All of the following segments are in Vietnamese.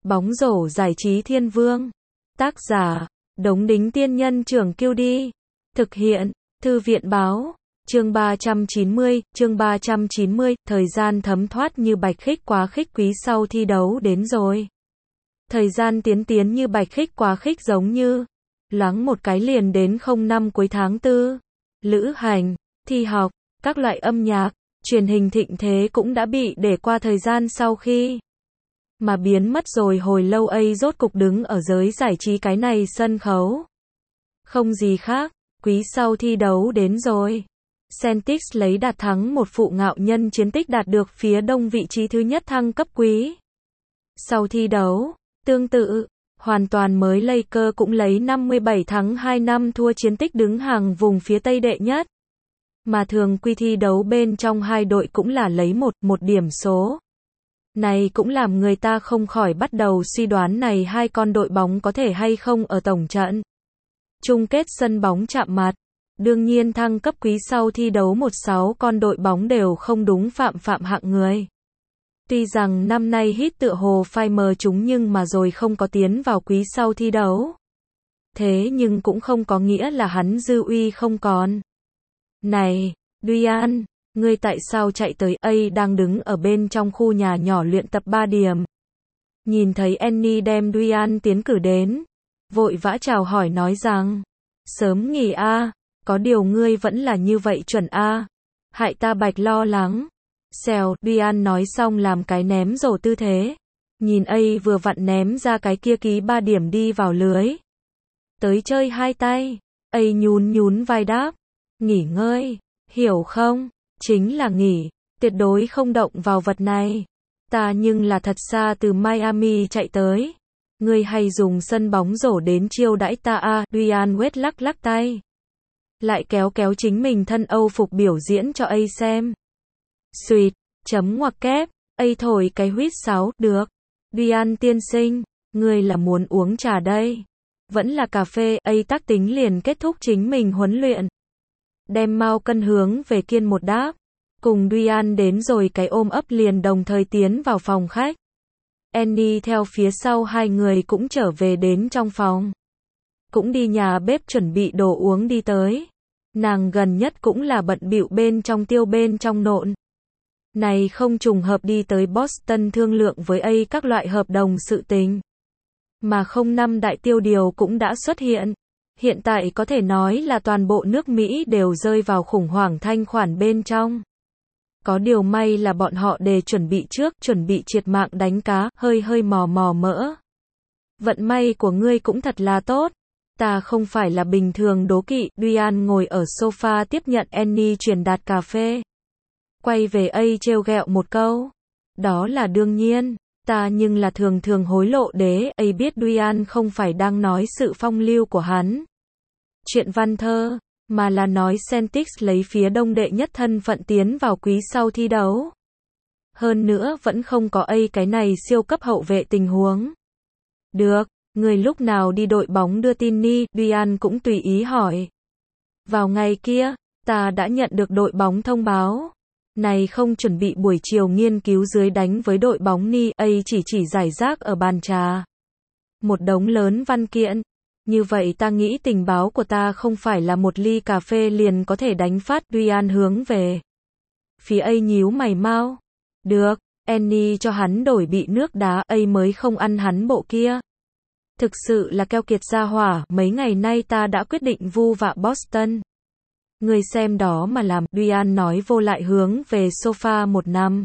Bóng rổ giải trí thiên vương. Tác giả, Đống Đính Tiên Nhân Trưởng Kiêu Đi. Thực hiện, Thư viện Báo. Chương 390, thời gian thấm thoát như bạch khích quá khích, quý sau thi đấu đến rồi. Thời gian tiến như bạch khích quá khích, giống như loáng một cái liền đến 05 cuối tháng 4. Lữ hành, thi học, các loại âm nhạc, truyền hình thịnh thế cũng đã bị để qua thời gian sau khi mà biến mất rồi hồi lâu ấy, rốt cục đứng ở giới giải trí cái này sân khấu. Không gì khác, quý sau thi đấu đến rồi. Celtics lấy đạt thắng một phụ ngạo nhân chiến tích, đạt được phía đông vị trí thứ nhất, thăng cấp quý sau thi đấu. Tương tự, hoàn toàn mới Lakers cũng lấy 57 thắng 2 năm thua chiến tích, đứng hàng vùng phía tây đệ nhất. Mà thường quy thi đấu bên trong hai đội cũng là lấy một điểm số. Này cũng làm người ta không khỏi bắt đầu suy đoán này hai con đội bóng có thể hay không ở tổng trận chung kết sân bóng chạm mặt. Đương nhiên thăng cấp quý sau thi đấu 16 con đội bóng đều không đúng phạm hạng người. Tuy rằng năm nay Heat tựa hồ phai mờ chúng nhưng mà rồi không có tiến vào quý sau thi đấu. Thế nhưng cũng không có nghĩa là hắn dư uy không còn. Này, Duyan, ngươi tại sao chạy tới? A đang đứng ở bên trong khu nhà nhỏ luyện tập 3 điểm. Nhìn thấy Annie đem Duyan tiến cử đến, vội vã chào hỏi nói rằng, sớm nghỉ a, có điều ngươi vẫn là như vậy chuẩn a, hại ta bạch lo lắng. Xèo, Duyan nói xong làm cái ném rổ tư thế. Nhìn A vừa vặn ném ra cái kia ký 3 điểm đi vào lưới. Tới chơi hai tay. A nhún vai đáp, nghỉ ngơi, hiểu không? Chính là nghỉ, tuyệt đối không động vào vật này. Ta nhưng là thật xa từ Miami chạy tới. Ngươi hay dùng sân bóng rổ đến chiêu đãi ta a. Duyan Wade lắc tay. Lại kéo chính mình thân Âu phục biểu diễn cho A xem. Xuyệt, chấm ngoặc kép, A thổi cái huýt sáo, được. Duyan tiên sinh, ngươi là muốn uống trà đây? Vẫn là cà phê? A tác tính liền kết thúc chính mình huấn luyện. Đem Mao Cân hướng về Kiên một đáp. Cùng Duyan đến rồi cái ôm ấp liền đồng thời tiến vào phòng khách. Annie theo phía sau hai người cũng trở về đến trong phòng. Cũng đi nhà bếp chuẩn bị đồ uống đi tới. Nàng gần nhất cũng là bận bịu bên trong tiêu bên trong nộn. Này không trùng hợp đi tới Boston thương lượng với A các loại hợp đồng sự tình. Mà 05 đại tiêu điều cũng đã xuất hiện. Hiện tại có thể nói là toàn bộ nước Mỹ đều rơi vào khủng hoảng thanh khoản bên trong. Có điều may là bọn họ để chuẩn bị trước, chuẩn bị triệt mạng đánh cá, hơi mò mỡ. Vận may của ngươi cũng thật là tốt. Ta không phải là bình thường đố kỵ. Duyan ngồi ở sofa tiếp nhận Annie truyền đạt cà phê. Quay về A trêu ghẹo một câu. Đó là đương nhiên, ta nhưng là thường hối lộ đế. A biết Duyan không phải đang nói sự phong lưu của hắn. Chuyện văn thơ, mà là nói Celtics lấy phía đông đệ nhất thân phận tiến vào quý sau thi đấu. Hơn nữa vẫn không có A cái này siêu cấp hậu vệ tình huống. Được, người lúc nào đi đội bóng đưa tin đi? Duyan cũng tùy ý hỏi. Vào ngày kia, ta đã nhận được đội bóng thông báo. Này không chuẩn bị buổi chiều nghiên cứu dưới đánh với đội bóng ni. A chỉ giải rác ở bàn trà. Một đống lớn văn kiện. Như vậy ta nghĩ tình báo của ta không phải là một ly cà phê liền có thể đánh phát. Duyan hướng về phía A nhíu mày mau. Được, Annie cho hắn đổi bị nước đá. A mới không ăn hắn bộ kia. Thực sự là keo kiệt gia hỏa. Mấy ngày nay ta đã quyết định vu vạ Boston. Người xem đó mà làm. Duyan nói vô lại hướng về sofa một năm.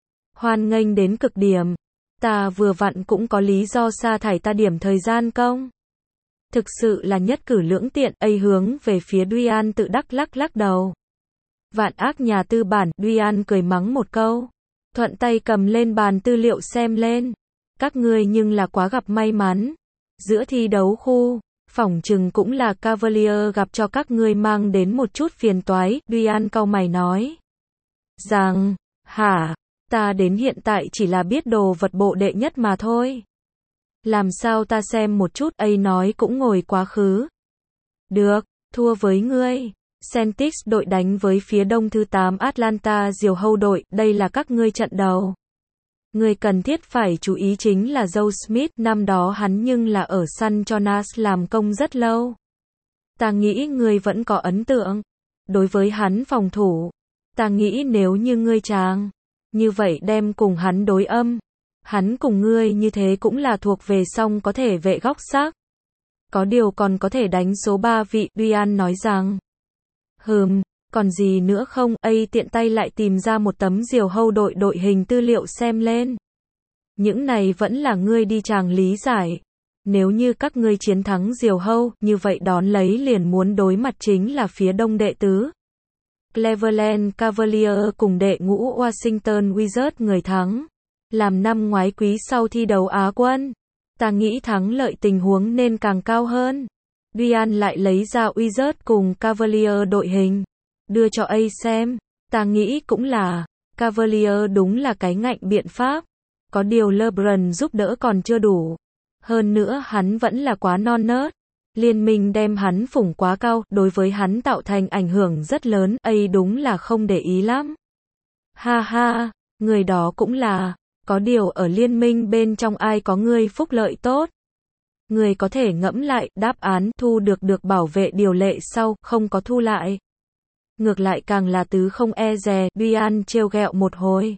Hoan nghênh đến cực điểm. Ta vừa vặn cũng có lý do sa thải ta điểm thời gian công. Thực sự là nhất cử lưỡng tiện. A hướng về phía Duyan tự đắc lắc đầu. Vạn ác nhà tư bản. Duyan cười mắng một câu. Thuận tay cầm lên bàn tư liệu xem lên. Các ngươi nhưng là quá gặp may mắn. Giữa thi đấu khu, phỏng chừng cũng là Cavalier gặp cho các ngươi mang đến một chút phiền toái. Duyan cau mày nói rằng, hả, ta đến hiện tại chỉ là biết đồ vật bộ đệ nhất mà thôi. Làm sao ta xem một chút? A nói cũng ngồi quá khứ. Được, thua với ngươi. Celtics đội đánh với phía đông thứ 8 Atlanta Diều Hâu đội, đây là các ngươi trận đầu. Người cần thiết phải chú ý chính là Joe Smith, năm đó hắn nhưng là ở săn cho Nas làm công rất lâu. Ta nghĩ ngươi vẫn có ấn tượng. Đối với hắn phòng thủ, ta nghĩ nếu như ngươi chàng như vậy đem cùng hắn đối âm, hắn cùng ngươi như thế cũng là thuộc về song có thể vệ góc xác. Có điều còn có thể đánh số 3 vị, Ryan nói rằng. Còn gì nữa không? Tiện tay lại tìm ra một tấm diều hâu đội hình tư liệu xem lên. Những này vẫn là ngươi đi chàng lý giải. Nếu như các ngươi chiến thắng diều hâu, như vậy đón lấy liền muốn đối mặt chính là phía đông đệ tứ Cleveland Cavaliers cùng đệ ngũ Washington Wizards người thắng. Làm năm ngoái quý sau thi đấu Á quân. Ta nghĩ thắng lợi tình huống nên càng cao hơn. Ryan lại lấy ra Wizards cùng Cavaliers đội hình. Đưa cho A xem. Ta nghĩ cũng là. Cavaliers đúng là cái ngạnh biện pháp. Có điều LeBron giúp đỡ còn chưa đủ. Hơn nữa hắn vẫn là quá non nớt. Liên minh đem hắn phủng quá cao, đối với hắn tạo thành ảnh hưởng rất lớn, đúng là không để ý lắm. Ha ha, người đó cũng là, có điều ở liên minh bên trong ai có người phúc lợi tốt. Người có thể ngẫm lại, đáp án thu được bảo vệ điều lệ sau, không có thu lại. Ngược lại càng là tứ không e dè, Ryan trêu ghẹo một hồi.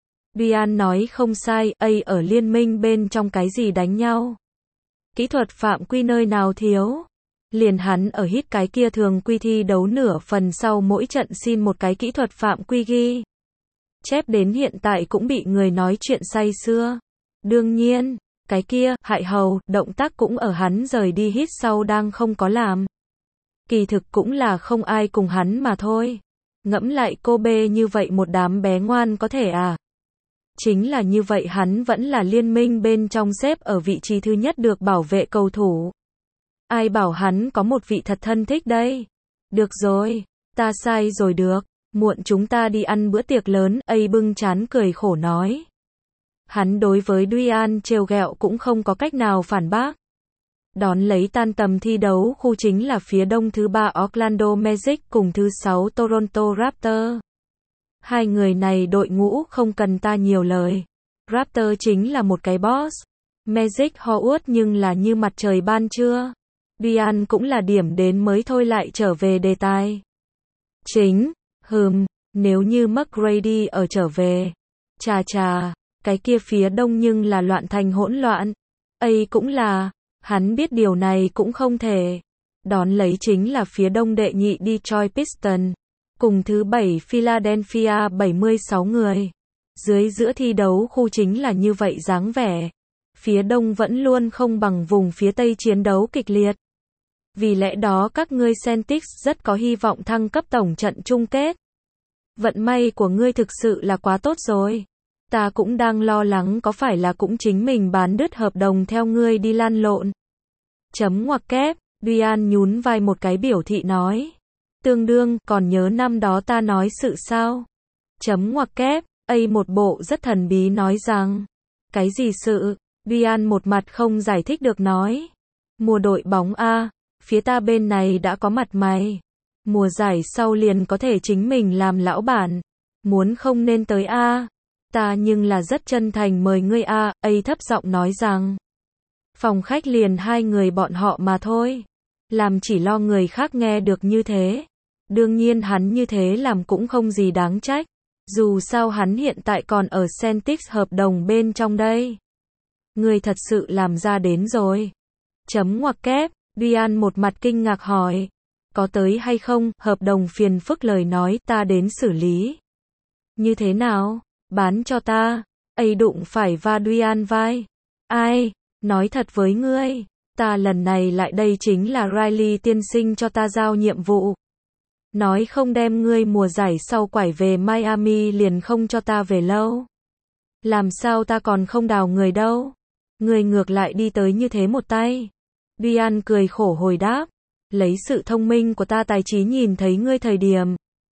Ryan nói không sai, ở liên minh bên trong cái gì đánh nhau. Kỹ thuật phạm quy nơi nào thiếu. Liền hắn ở hít cái kia thường quy thi đấu nửa phần sau mỗi trận xin một cái kỹ thuật phạm quy ghi chép đến hiện tại cũng bị người nói chuyện say sưa. Đương nhiên, cái kia, hại hầu, động tác cũng ở hắn rời đi hít sau đang không có làm. Kỳ thực cũng là không ai cùng hắn mà thôi. Ngẫm lại cô bê như vậy một đám bé ngoan có thể à? Chính là như vậy hắn vẫn là liên minh bên trong xếp ở vị trí thứ nhất được bảo vệ cầu thủ. Ai bảo hắn có một vị thật thân thích đây? Được rồi, ta sai rồi được, muộn chúng ta đi ăn bữa tiệc lớn, bưng chán cười khổ nói. Hắn đối với Ryan trêu ghẹo cũng không có cách nào phản bác. Đón lấy tan tầm thi đấu khu chính là phía đông thứ 3 Orlando Magic cùng thứ 6 Toronto Raptors. Hai người này đội ngũ không cần ta nhiều lời. Raptors chính là một cái boss. Magic Howard nhưng là như mặt trời ban trưa. Ryan cũng là điểm đến mới thôi lại trở về đề tài. Chính, nếu như McGrady ở trở về. Chà, cái kia phía đông nhưng là loạn thành hỗn loạn. Cũng là, hắn biết điều này cũng không thể. Đón lấy chính là phía đông đệ nhị Detroit Pistons. Cùng thứ 7 Philadelphia 76 người. Dưới giữa thi đấu khu chính là như vậy dáng vẻ. Phía đông vẫn luôn không bằng vùng phía tây chiến đấu kịch liệt. Vì lẽ đó các ngươi Celtics rất có hy vọng thăng cấp tổng trận chung kết. Vận may của ngươi thực sự là quá tốt rồi. Ta cũng đang lo lắng có phải là cũng chính mình bán đứt hợp đồng theo ngươi đi lăn lộn. Chấm ngoặc kép, Ryan nhún vai một cái biểu thị nói. Tương đương, còn nhớ năm đó ta nói sự sao? Chấm ngoặc kép, một bộ rất thần bí nói rằng. Cái gì sự? Ryan một mặt không giải thích được nói. Mùa đội bóng A, phía ta bên này đã có mặt mày. Mùa giải sau liền có thể chính mình làm lão bản. Muốn không nên tới A. Ta nhưng là rất chân thành mời ngươi A, thấp giọng nói rằng. Phòng khách liền hai người bọn họ mà thôi. Làm chỉ lo người khác nghe được như thế. Đương nhiên hắn như thế làm cũng không gì đáng trách. Dù sao hắn hiện tại còn ở Celtics hợp đồng bên trong đây. Người thật sự làm ra đến rồi. Chấm ngoặc kép, Ryan một mặt kinh ngạc hỏi. Có tới hay không, hợp đồng phiền phức lời nói ta đến xử lý. Như thế nào, bán cho ta, đụng phải va Ryan vai. Ai, nói thật với ngươi, ta lần này lại đây chính là Riley tiên sinh cho ta giao nhiệm vụ. Nói không đem ngươi mùa giải sau quải về Miami liền không cho ta về lâu. Làm sao ta còn không đào người đâu. Người ngược lại đi tới như thế một tay. Ryan cười khổ hồi đáp. Lấy sự thông minh của ta tài trí nhìn thấy ngươi thời điểm.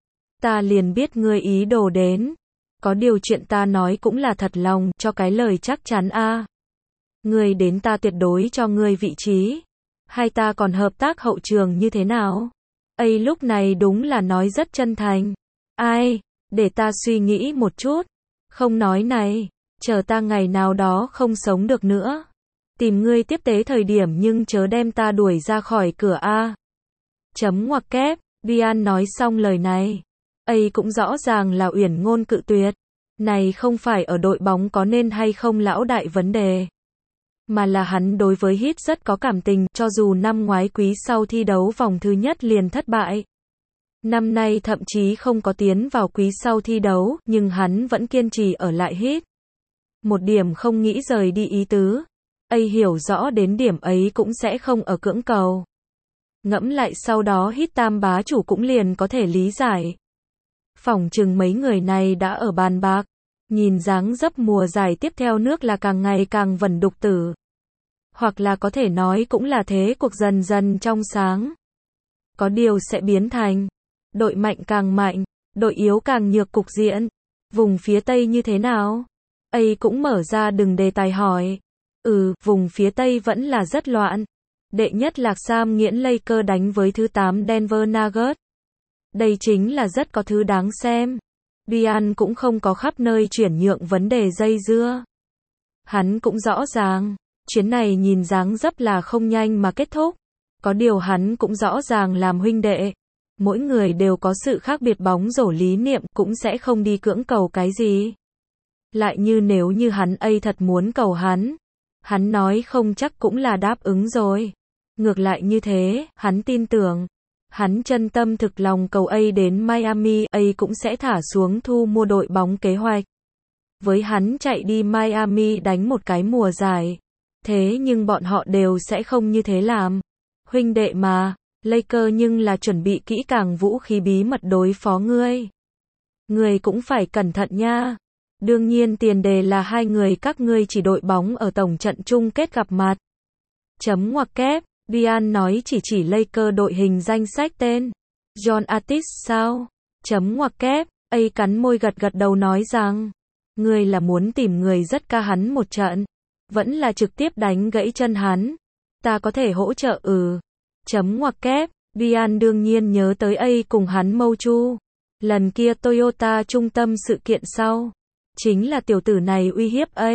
Ta liền biết ngươi ý đồ đến. Có điều chuyện ta nói cũng là thật lòng, cho cái lời chắc chắn a. Ngươi đến ta tuyệt đối cho ngươi vị trí. Hay ta còn hợp tác hậu trường như thế nào? Lúc này đúng là nói rất chân thành. Ai, để ta suy nghĩ một chút. Không nói này. chờ ta ngày nào đó không sống được nữa. Tìm ngươi tiếp tế thời điểm nhưng chớ đem ta đuổi ra khỏi cửa a. Chấm ngoặc kép, Ryan nói xong lời này. Ấy cũng rõ ràng là uyển ngôn cự tuyệt. Này không phải ở đội bóng có nên hay không lão đại vấn đề. Mà là hắn đối với Heat rất có cảm tình, cho dù năm ngoái quý sau thi đấu vòng thứ nhất liền thất bại. Năm nay thậm chí không có tiến vào quý sau thi đấu, nhưng hắn vẫn kiên trì ở lại Heat. Một điểm không nghĩ rời đi ý tứ. Ấy hiểu rõ đến điểm ấy cũng sẽ không ở cưỡng cầu. Ngẫm lại sau đó Heat tam bá chủ cũng liền có thể lý giải. Phỏng chừng mấy người này đã ở bàn bạc. Nhìn dáng dấp mùa giải tiếp theo nước là càng ngày càng vẩn đục tử. Hoặc là có thể nói cũng là thế cuộc dần dần trong sáng. Có điều sẽ biến thành đội mạnh càng mạnh, đội yếu càng nhược cục diện. Vùng phía Tây như thế nào? Ấy cũng mở ra đừng đề tài hỏi. Vùng phía Tây vẫn là rất loạn. Đệ nhất lạc Sam nghiễn Lakers đánh với thứ 8 Denver Nuggets. Đây chính là rất có thứ đáng xem. Ryan cũng không có khắp nơi chuyển nhượng vấn đề dây dưa. Hắn cũng rõ ràng, chuyến này nhìn dáng dấp là không nhanh mà kết thúc. Có điều hắn cũng rõ ràng làm huynh đệ. Mỗi người đều có sự khác biệt bóng rổ lý niệm cũng sẽ không đi cưỡng cầu cái gì. Lại như nếu như hắn ấy thật muốn cầu hắn nói không chắc cũng là đáp ứng rồi. Ngược lại như thế, hắn tin tưởng. Hắn chân tâm thực lòng cầu A đến Miami, A cũng sẽ thả xuống thu mua đội bóng kế hoạch. Với hắn chạy đi Miami đánh một cái mùa giải. Thế nhưng bọn họ đều sẽ không như thế làm. Huynh đệ mà, Lakers nhưng là chuẩn bị kỹ càng vũ khí bí mật đối phó ngươi. Ngươi cũng phải cẩn thận nha. Đương nhiên tiền đề là hai người các ngươi chỉ đội bóng ở tổng trận chung kết gặp mặt. Chấm ngoặc kép. Ryan nói chỉ Lakers đội hình danh sách tên. John Artis sao? Chấm ngoặc kép. A cắn môi gật đầu nói rằng. Ngươi là muốn tìm người rất ca hắn một trận. Vẫn là trực tiếp đánh gãy chân hắn. Ta có thể hỗ trợ Chấm ngoặc kép. Ryan đương nhiên nhớ tới A cùng hắn mâu chu. Lần kia Toyota trung tâm sự kiện sau. Chính là tiểu tử này uy hiếp A.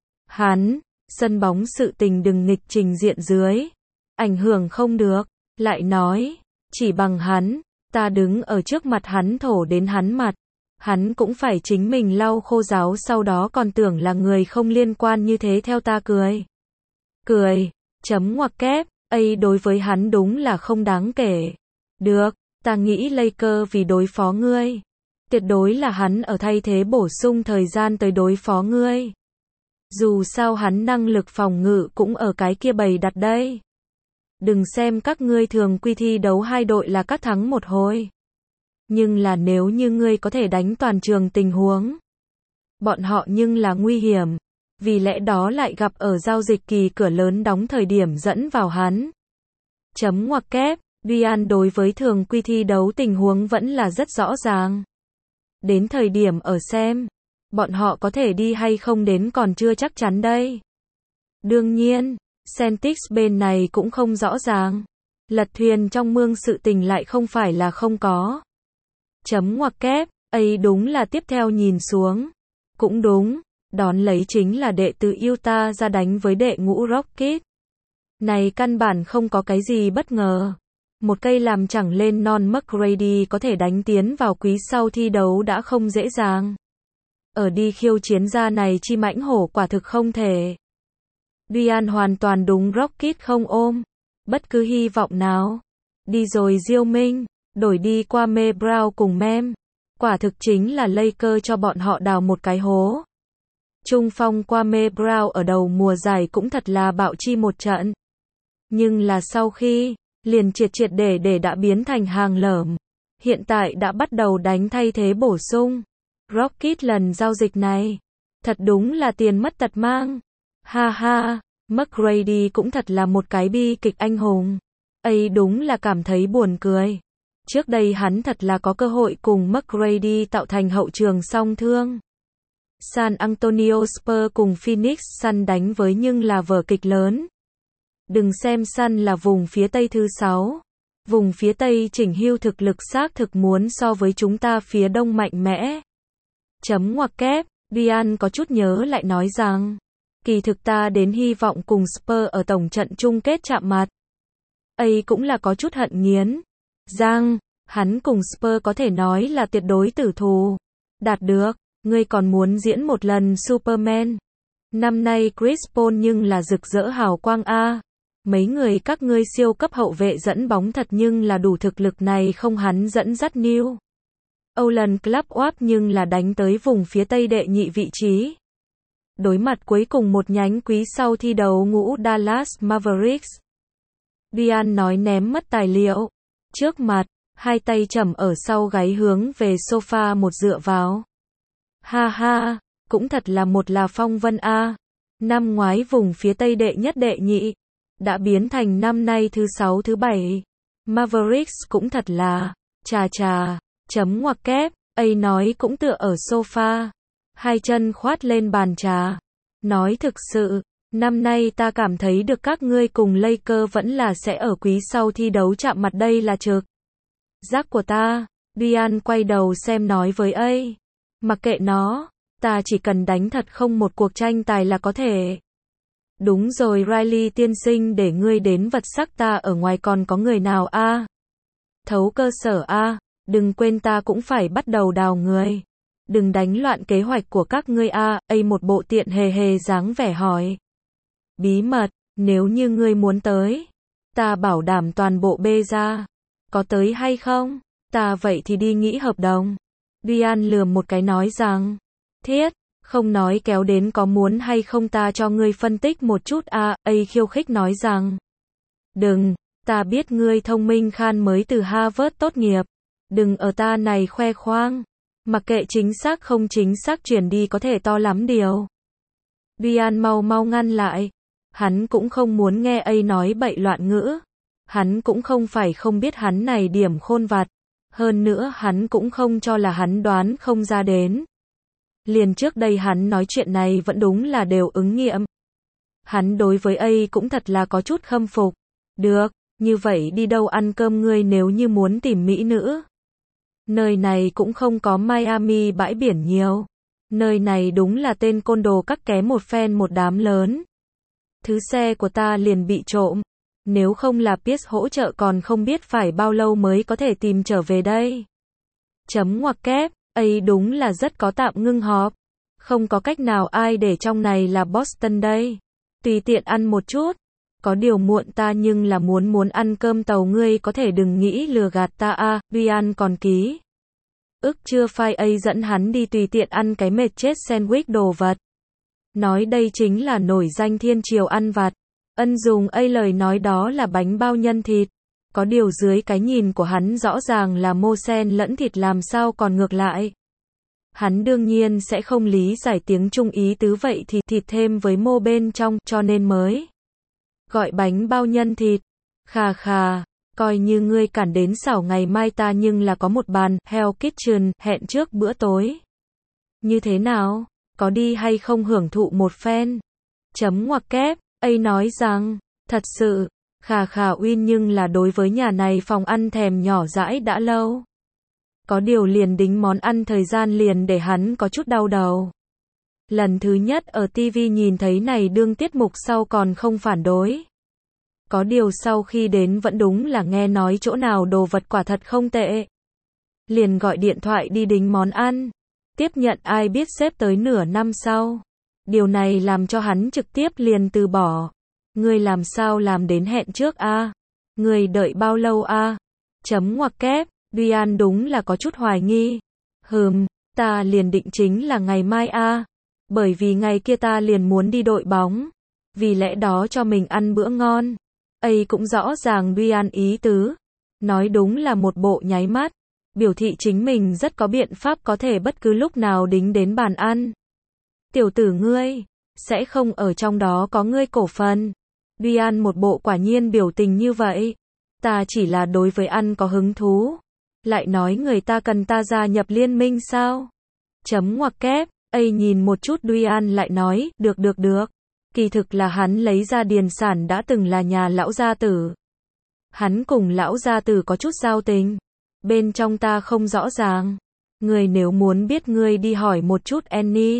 Hắn. Sân bóng sự tình đừng nghịch trình diện dưới. Ảnh hưởng không được. Lại nói. Chỉ bằng hắn. Ta đứng ở trước mặt hắn thổ đến hắn mặt. Hắn cũng phải chính mình lau khô ráo sau đó còn tưởng là người không liên quan như thế theo ta cười. Chấm ngoặc kép. A đối với hắn đúng là không đáng kể. Được. Ta nghĩ Lakers vì đối phó ngươi. Tuyệt đối là hắn ở thay thế bổ sung thời gian tới đối phó ngươi. Dù sao hắn năng lực phòng ngự cũng ở cái kia bày đặt đây. Đừng xem các ngươi thường quy thi đấu hai đội là các thắng một hồi. Nhưng là nếu như ngươi có thể đánh toàn trường tình huống. Bọn họ nhưng là nguy hiểm. Vì lẽ đó lại gặp ở giao dịch kỳ cửa lớn đóng thời điểm dẫn vào hắn. Chấm ngoặc kép. Ryan đối với thường quy thi đấu tình huống vẫn là rất rõ ràng. Đến thời điểm ở xem. Bọn họ có thể đi hay không đến còn chưa chắc chắn đây. Đương nhiên. Celtics bên này cũng không rõ ràng. Lật thuyền trong mương sự tình lại không phải là không có. Chấm ngoặc kép. A đúng là tiếp theo nhìn xuống. Cũng đúng. Đón lấy chính là đệ từ Utah ra đánh với đệ ngũ Rockets. Này căn bản không có cái gì bất ngờ. Một cây làm chẳng lên non McGrady có thể đánh tiến vào quý sau thi đấu đã không dễ dàng. Ở đi khiêu chiến gia này chi mãnh hổ quả thực không thể. Ryan hoàn toàn đúng Rockets không ôm. Bất cứ hy vọng nào. Đi rồi Diêu Minh. Đổi đi qua Mê Brown cùng Mem. Quả thực chính là Lakers cho bọn họ đào một cái hố. Trung phong qua Mê Brown ở đầu mùa giải cũng thật là bạo chi một trận. Nhưng là sau khi liền triệt để đã biến thành hàng lởm. Hiện tại đã bắt đầu đánh thay thế bổ sung. Rockets lần giao dịch này. Thật đúng là tiền mất tật mang. Ha ha, McGrady cũng thật là một cái bi kịch anh hùng. A đúng là cảm thấy buồn cười. Trước đây hắn thật là có cơ hội cùng McGrady tạo thành hậu trường song thương. San Antonio Spurs cùng Phoenix Suns đánh với nhưng là vở kịch lớn. Đừng xem Suns là vùng phía Tây thứ 6. Vùng phía Tây chỉnh hưu thực lực xác thực muốn so với chúng ta phía Đông mạnh mẽ. Chấm ngoặc kép. Ryan có chút nhớ lại nói rằng, kỳ thực ta đến hy vọng cùng Spurs ở tổng trận chung kết chạm mặt. Ấy cũng là có chút hận nghiến. Giang, hắn cùng Spurs có thể nói là tuyệt đối tử thù. Đạt được, ngươi còn muốn diễn một lần Superman. Năm nay Chris Paul nhưng là rực rỡ hào quang a. Mấy người các ngươi siêu cấp hậu vệ dẫn bóng thật nhưng là đủ thực lực này không hắn dẫn dắt New Orleans Club oáp nhưng là đánh tới vùng phía tây đệ nhị vị trí. Đối mặt cuối cùng một nhánh quý sau thi đấu ngũ Dallas Mavericks. Ryan nói ném mất tài liệu. Trước mặt, hai tay chầm ở sau gáy hướng về sofa một dựa vào. Ha ha, cũng thật là một là phong vân a. Năm ngoái vùng phía tây đệ nhất đệ nhị, đã biến thành năm nay thứ 6 thứ 7. Mavericks cũng thật là, chà, chấm ngoặc kép, ấy nói cũng tựa ở sofa. Hai chân khoát lên bàn trà. Nói thực sự, năm nay ta cảm thấy được các ngươi cùng Lakers vẫn là sẽ ở quý sau thi đấu chạm mặt đây là trực giác của ta. Ryan quay đầu xem nói với ấy. Mặc kệ nó, ta chỉ cần đánh thật không một cuộc tranh tài là có thể. Đúng rồi Riley tiên sinh để ngươi đến vật sắc ta ở ngoài còn có người nào a? Thấu cơ sở a, đừng quên ta cũng phải bắt đầu đào người. Đừng đánh loạn kế hoạch của các ngươi a, ấy một bộ tiện hề dáng vẻ hỏi. Bí mật, nếu như ngươi muốn tới, ta bảo đảm toàn bộ bê ra. Có tới hay không? Ta vậy thì đi nghĩ hợp đồng. Ryan lườm một cái nói rằng, thiết, không nói kéo đến có muốn hay không ta cho ngươi phân tích một chút a, ấy khiêu khích nói rằng, đừng, ta biết ngươi thông minh khan mới từ Harvard tốt nghiệp, đừng ở ta này khoe khoang, mặc kệ chính xác không chính xác chuyển đi có thể to lắm điều. Ryan mau ngăn lại, hắn cũng không muốn nghe ấy nói bậy loạn ngữ, hắn cũng không phải không biết hắn này điểm khôn vặt. Hơn nữa hắn cũng không cho là hắn đoán không ra đến. Liền trước đây hắn nói chuyện này vẫn đúng là đều ứng nghiệm. Hắn đối với ấy cũng thật là có chút khâm phục. Được, như vậy đi đâu ăn cơm ngươi nếu như muốn tìm mỹ nữ. Nơi này cũng không có Miami bãi biển nhiều. Nơi này đúng là tên côn đồ cắt ké một phen một đám lớn. Thứ xe của ta liền bị trộm. Nếu không là Pierce hỗ trợ còn không biết phải bao lâu mới có thể tìm trở về đây. Chấm ngoặc kép, ấy đúng là rất có tạm ngưng họp. Không có cách nào ai để trong này là Boston đây. Tùy tiện ăn một chút. Có điều muộn ta nhưng là muốn ăn cơm tàu ngươi có thể đừng nghĩ lừa gạt ta a. Ryan còn ký. Ức chưa phai ấy dẫn hắn đi tùy tiện ăn cái mệt chết sandwich đồ vật. Nói đây chính là nổi danh thiên triều ăn vặt. Ân dùng ấy lời nói đó là bánh bao nhân thịt. Có điều dưới cái nhìn của hắn rõ ràng là mô sen lẫn thịt làm sao còn ngược lại. Hắn đương nhiên sẽ không lý giải tiếng Trung ý tứ vậy thì thịt thêm với mô bên trong cho nên mới gọi bánh bao nhân thịt. Khà, coi như ngươi cản đến xảo ngày mai ta nhưng là có một bàn Hell Kitchen hẹn trước bữa tối. Như thế nào? Có đi hay không hưởng thụ một phen? Chấm ngoặc kép. Ấy nói rằng, thật sự, khà Uyên nhưng là đối với nhà này phòng ăn thèm nhỏ dãi đã lâu. Có điều liền đính món ăn thời gian liền để hắn có chút đau đầu. Lần thứ nhất ở TV nhìn thấy này đương tiết mục sau còn không phản đối. Có điều sau khi đến vẫn đúng là nghe nói chỗ nào đồ vật quả thật không tệ. Liền gọi điện thoại đi đính món ăn. Tiếp nhận ai biết xếp tới nửa năm sau. Điều này làm cho hắn trực tiếp liền từ bỏ. Ngươi làm sao làm đến hẹn trước a? Ngươi đợi bao lâu a? Chấm ngoặc kép, Ryan đúng là có chút hoài nghi. Ta liền định chính là ngày mai a. Bởi vì ngày kia ta liền muốn đi đội bóng. Vì lẽ đó cho mình ăn bữa ngon. Ấy cũng rõ ràng Ryan ý tứ. Nói đúng là một bộ nháy mắt. Biểu thị chính mình rất có biện pháp có thể bất cứ lúc nào đính đến bàn ăn. Tiểu tử ngươi, sẽ không ở trong đó có ngươi cổ phần. Ryan một bộ quả nhiên biểu tình như vậy. Ta chỉ là đối với ăn có hứng thú. Lại nói người ta cần ta gia nhập liên minh sao? Chấm ngoặc kép, ấy nhìn một chút Ryan lại nói, được. Kỳ thực là hắn lấy ra điền sản đã từng là nhà lão gia tử. Hắn cùng lão gia tử có chút giao tình. Bên trong ta không rõ ràng. Người nếu muốn biết ngươi đi hỏi một chút Annie.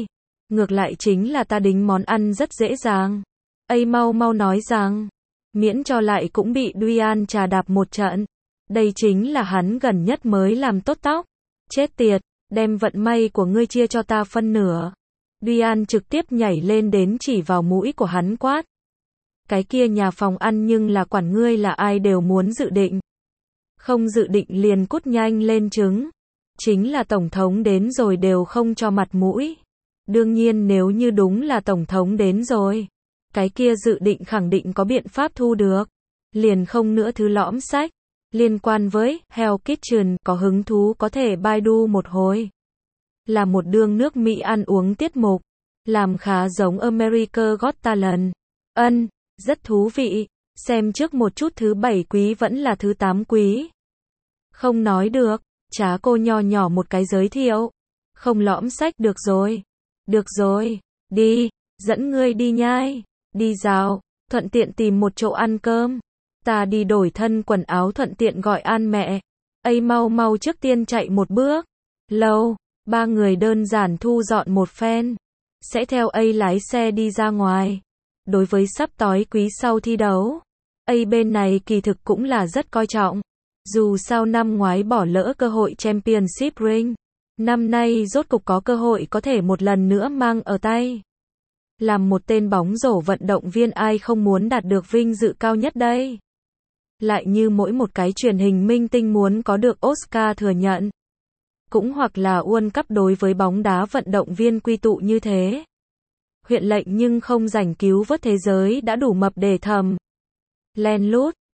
Ngược lại chính là ta đính món ăn rất dễ dàng. Ây mau mau nói rằng, miễn cho lại cũng bị Duyan trà đạp một trận. Đây chính là hắn gần nhất mới làm tốt tóc. Chết tiệt, đem vận may của ngươi chia cho ta phân nửa. Duyan trực tiếp nhảy lên đến chỉ vào mũi của hắn quát. Cái kia nhà phòng ăn nhưng là quản ngươi là ai đều muốn dự định. Không dự định liền cút nhanh lên trứng. Chính là tổng thống đến rồi đều không cho mặt mũi. Đương nhiên nếu như đúng là tổng thống đến rồi, cái kia dự định khẳng định có biện pháp thu được. Liền không nữa thứ lõm sách. Liên quan với Hell Kitchen có hứng thú có thể Baidu một hồi. Là một đương nước Mỹ ăn uống tiết mục. Làm khá giống America Got Talent. Rất thú vị. Xem trước một chút thứ 7 quý vẫn là thứ 8 quý. Không nói được. Chá cô nho nhỏ một cái giới thiệu. Không lõm sách được rồi. Được rồi. Đi. Dẫn ngươi đi nhai. Đi dạo. Thuận tiện tìm một chỗ ăn cơm. Ta đi đổi thân quần áo thuận tiện gọi an mẹ. Ây mau mau trước tiên chạy một bước. Lâu. Ba người đơn giản thu dọn một phen. Sẽ theo A lái xe đi ra ngoài. Đối với sắp tới quý sau thi đấu, A bên này kỳ thực cũng là rất coi trọng. Dù sao năm ngoái bỏ lỡ cơ hội Championship Ring, năm nay rốt cục có cơ hội có thể một lần nữa mang ở tay. Làm một tên bóng rổ vận động viên ai không muốn đạt được vinh dự cao nhất đây. Lại như mỗi một cái truyền hình minh tinh muốn có được Oscar thừa nhận. Cũng hoặc là World Cup đối với bóng đá vận động viên quy tụ như thế. Huyện lệnh nhưng không rảnh cứu vớt thế giới đã đủ mập để thầm. Len lút,